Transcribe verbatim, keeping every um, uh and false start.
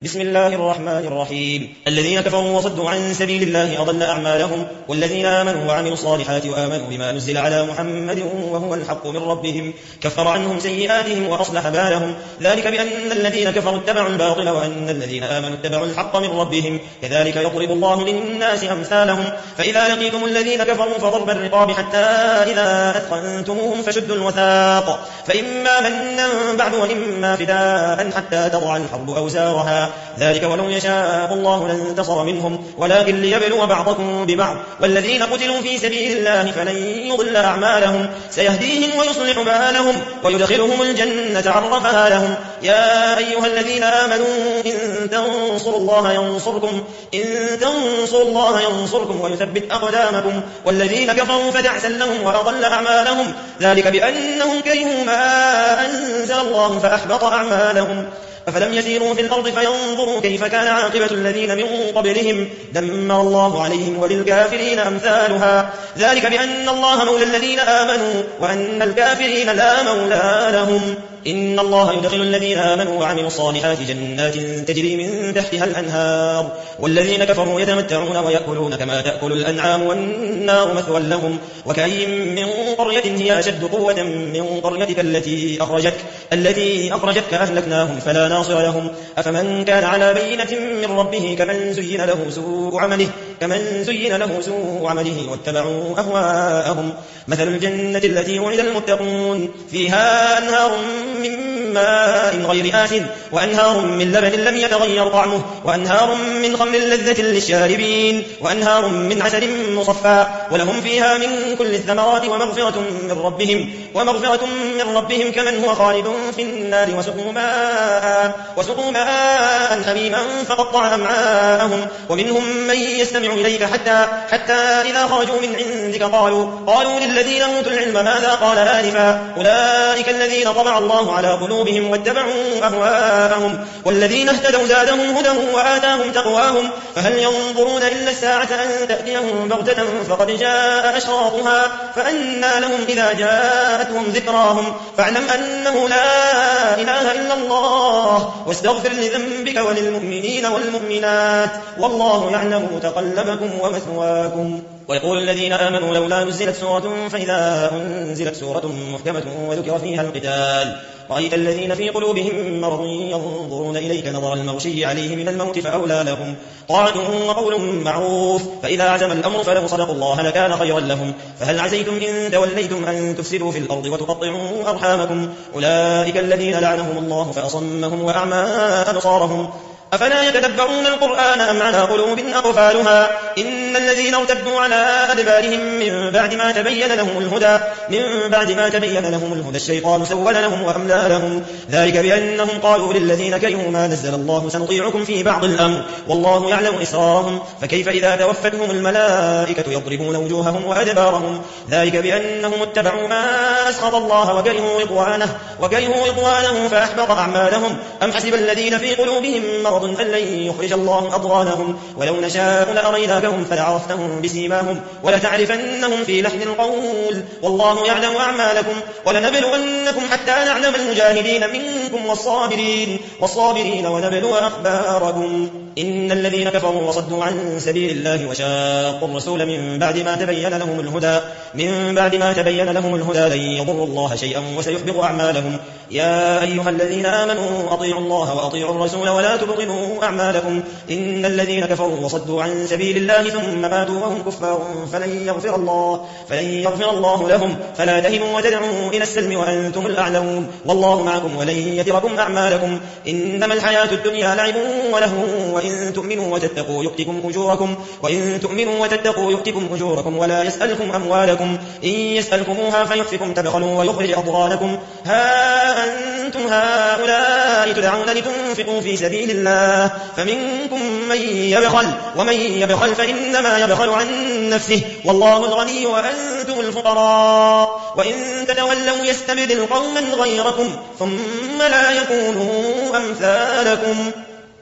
بسم الله الرحمن الرحيم. الذين كفروا وصدوا عن سبيل الله أضل أعمالهم، والذين آمنوا وعملوا الصالحات وآمنوا بما نزل على محمد وهو الحق من ربهم كفر عنهم سيئاتهم وأصلح بالهم، ذلك بأن الذين كفروا اتبعوا الباطل وأن الذين آمنوا اتبعوا الحق من ربهم، كذلك يضرب الله للناس أمثالهم. فإذا لقيتم الذين كفروا فضرب الرقاب حتى إذا أثخنتموهم فشدوا الوثاق، فإما منا بعد وإما فداء حتى تضع الحرب أوزارها، ذلك ولو يشاء الله لانتصر منهم ولكن ليبلو بعضكم ببعض، والذين قتلوا في سبيل الله فلن يضل أعمالهم، سيهديهم ويصلح بالهم ويدخلهم الجنة عرفها لهم. يا أيها الذين آمنوا إن تنصروا الله ينصركم إن تنصروا الله ينصركم ويثبت أقدامكم، والذين كفروا فتعسا لهم وأضل أعمالهم، ذلك بأنهم كرهوا ما أنزل الله فأحبط أعمالهم. أفلم يسيروا في الأرض فينظروا كيف كان عاقبة الذين من قبلهم، دمر الله عليهم وللكافرين أمثالها، ذلك بأن الله مولى الذين آمنوا وأن الكافرين لا مولى لهم. إن الله يدخل الذين آمنوا وعملوا الصالحات جنات تجري من تحتها الأنهار، والذين كفروا يتمتعون ويأكلون كما تأكل الأنعام والنار مثوى لهم. وكأي من قرية هي أشد قوة من قريتك التي أخرجتك التي أخرجتك أهلكناهم فلا ناصر لهم. أفمن كان على بينة من ربه كمن زين له سوء عمله كمن زين له سوء عمله واتبعوا أهواءهم. مثل الجنة التي وعد المتقون فيها أنهار من ماء غير آسن وأنهار من لبن لم يتغير طعمه وأنهار من خمر لذة للشاربين وأنهار من عسل مصفى ولهم فيها من كل الثمرات ومغفرة من ربهم ومغفرة من ربهم كمن هو خالد في النار وسقوا ماء وسقوا ماء حميما فقطع أمعاءهم. ومنهم من يستمع إليك حتى حتى إذا خرجوا من عندك قالوا قالوا للذين أوتوا العلم ماذا قال آنفا أولئك الذين طبع الله على قلوبهم واتبعوا أهواءهم، والذين اهتدوا زادهم هدى وآتاهم تقواهم. فهل ينظرون إلا الساعة أن تأتيهم بغتة فقد جاء أشراطها فأنى لهم إذا جاءتهم ذكراهم. فاعلم أنه لا إله إلا الله واستغفر لذنبك وللمؤمنين والمؤمنات والله يعلم متقلبكم ومثواكم. ويقول الذين آمنوا لولا نزلت سورة فإذا أنزلت سورة محكمة وذكر فيها القتال رأيت الذين في قلوبهم مرض ينظرون إليك نظر المغشي عليه من الموت فأولى لهم طاعة وقول معروف، فإذا عزم الأمر فلو صدقوا الله لكان خيرا لهم. فهل عسيتم إن توليتم أن تفسدوا في الأرض وتقطعوا أرحامكم أولئك الذين لعنهم الله فأصمهم وأعمى أبصارهم. أفلا يتدبرون القرآن أم على قلوب أقفالها. إن الذين ارتدوا على أدبارهم من بعد ما تبين لهم الهدى من بعد ما تبين لهم الهدى الشيطان سول لهم وأملى لهم، ذلك بأنهم قالوا للذين كرهوا ما نزل الله سنطيعكم في بعض الأمر والله يعلم إسرارهم. فكيف إذا توفتهم الملائكة يضربون وجوههم وأدبارهم، ذلك بأنهم اتبعوا ما أسخط الله وكرهوا رضوانه وكرهوا رضوانه فأحبط أعمالهم. أم حسب الذين في قلوبهم مرض أن لن يخرج الله أضغانهم ولو نشاء لأريناكهم فلعرفتهم بسيماهم ولتعرفنهم في لحن القول والله يعلم أعمالكم. ولنبلونكم حتى نعلم المجاهدين منكم والصابرين والصابرين ونبلو أخباركم. إن الذين كفروا وصدوا عن سبيل الله وشاقوا الرسول من بعد ما تبين لهم الهدى من بعد ما تبين لهم الهدى لن يضروا الله شيئا وسيحبط أعمالهم. يا أيها الذين آمنوا أطيعوا الله وأطيعوا الرسول ولا تبطلوا أعمالكم. إن الذين كفروا وصدوا عن سبيل الله ثم ماتوا وهم كفار فلن يغفر الله فلن يغفر الله لهم. فلا تهنوا وتدعوا إلى السلم وأنتم الأعلون والله معكم ولن يتركم أعمالكم. إنما الحياة الدنيا لعب وله وإن تؤمنوا وتتقوا يؤتكم أجوركم وإن تؤمنوا وتتقوا يؤتكم أجوركم ولا يسألكم أموالكم إن يسألكموها فيحفكم تبخلوا ويخرج أضغانكم. ها أنتم هؤلاء تدعون لتنفقوا في سبيل الله فمنكم من يبخل ومن يبخل فإنما يبخل عن نفسه والله الغني وأنتم الفقراء وإن تتولوا يستبدل قوما غيركم ثم لا يكونوا أمثالكم.